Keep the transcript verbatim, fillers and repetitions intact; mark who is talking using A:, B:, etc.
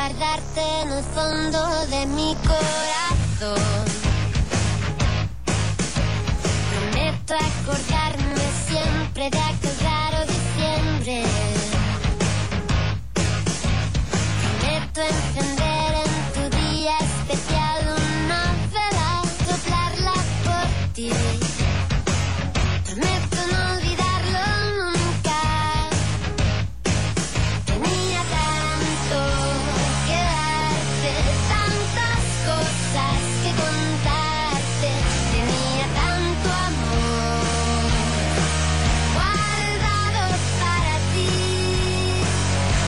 A: guardarte en el fondo de mi corazón. Prometo acordarme siempre de aquel raro diciembre.